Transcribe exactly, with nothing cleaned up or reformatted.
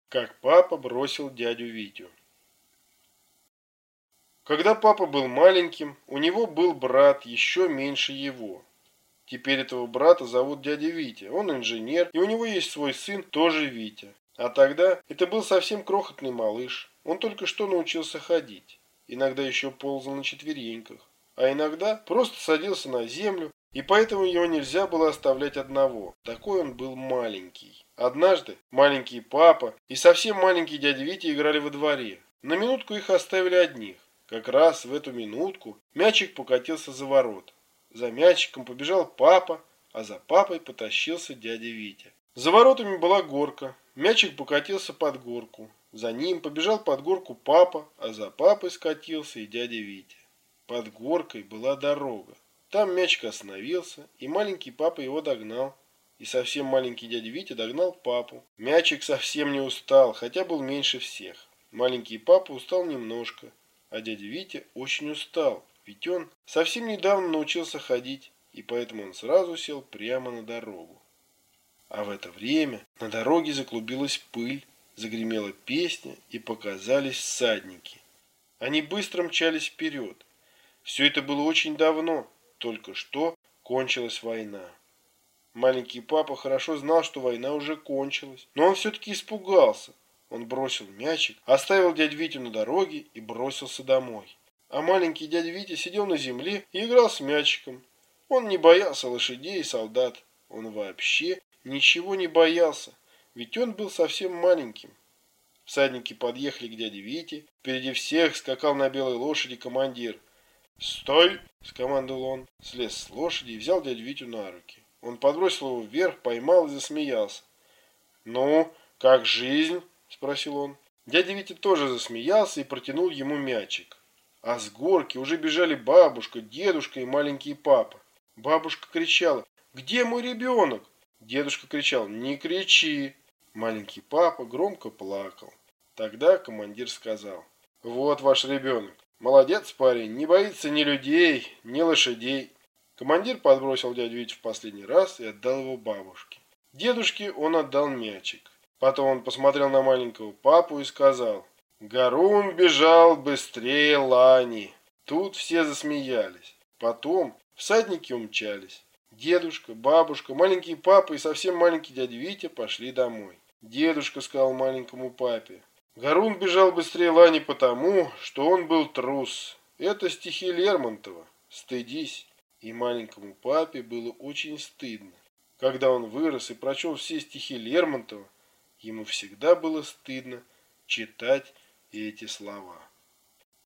Как папа бросил дядю Витю. Когда папа был маленьким, у него был брат еще меньше его. Теперь этого брата зовут дядя Витя. Он инженер, и у него есть свой сын, тоже Витя. А тогда это был совсем крохотный малыш. Он только что научился ходить. Иногда еще ползал на четвереньках. А иногда просто садился на землю, и поэтому его нельзя было оставлять одного. Такой он был маленький. Однажды маленький папа и совсем маленький дядя Витя играли во дворе. На минутку их оставили одних. Как раз в эту минутку мячик покатился за ворота. За мячиком побежал папа, а за папой потащился дядя Витя. За воротами была горка. Мячик покатился под горку. За ним побежал под горку папа, а за папой скатился и дядя Витя. Под горкой была дорога. Там мячик остановился, и маленький папа его догнал. И совсем маленький дядя Витя догнал папу. Мячик совсем не устал, хотя был меньше всех. Маленький папа устал немножко, а дядя Витя очень устал, ведь он совсем недавно научился ходить, и поэтому он сразу сел прямо на дорогу. А в это время на дороге заклубилась пыль, загремела песня, и показались всадники. Они быстро мчались вперед. Все это было очень давно, только что кончилась война. Маленький папа хорошо знал, что война уже кончилась, но он все-таки испугался. Он бросил мячик, оставил дядю Витю на дороге и бросился домой. А маленький дядя Витя сидел на земле и играл с мячиком. Он не боялся лошадей и солдат. Он вообще ничего не боялся, ведь он был совсем маленьким. Всадники подъехали к дяде Вите. Впереди всех скакал на белой лошади командир. «Стой!» – скомандовал он. Слез с лошади и взял дядю Витю на руки. Он подбросил его вверх, поймал и засмеялся. «Ну, как жизнь?» – спросил он. Дядя Витя тоже засмеялся и протянул ему мячик. А с горки уже бежали бабушка, дедушка и маленький папа. Бабушка кричала: «Где мой ребенок?» Дедушка кричал: «Не кричи!» Маленький папа громко плакал. Тогда командир сказал: «Вот ваш ребенок. Молодец парень, не боится ни людей, ни лошадей». Командир подбросил дядю Витю в последний раз и отдал его бабушке. Дедушке он отдал мячик. Потом он посмотрел на маленького папу и сказал: «Гарун бежал быстрее лани». Тут все засмеялись. Потом всадники умчались. Дедушка, бабушка, маленький папа и совсем маленький дядя Витя пошли домой. Дедушка сказал маленькому папе: «Гарун бежал быстрее лани потому, что он был трус. Это стихи Лермонтова. Стыдись». И маленькому папе было очень стыдно. Когда он вырос и прочел все стихи Лермонтова, ему всегда было стыдно читать эти слова.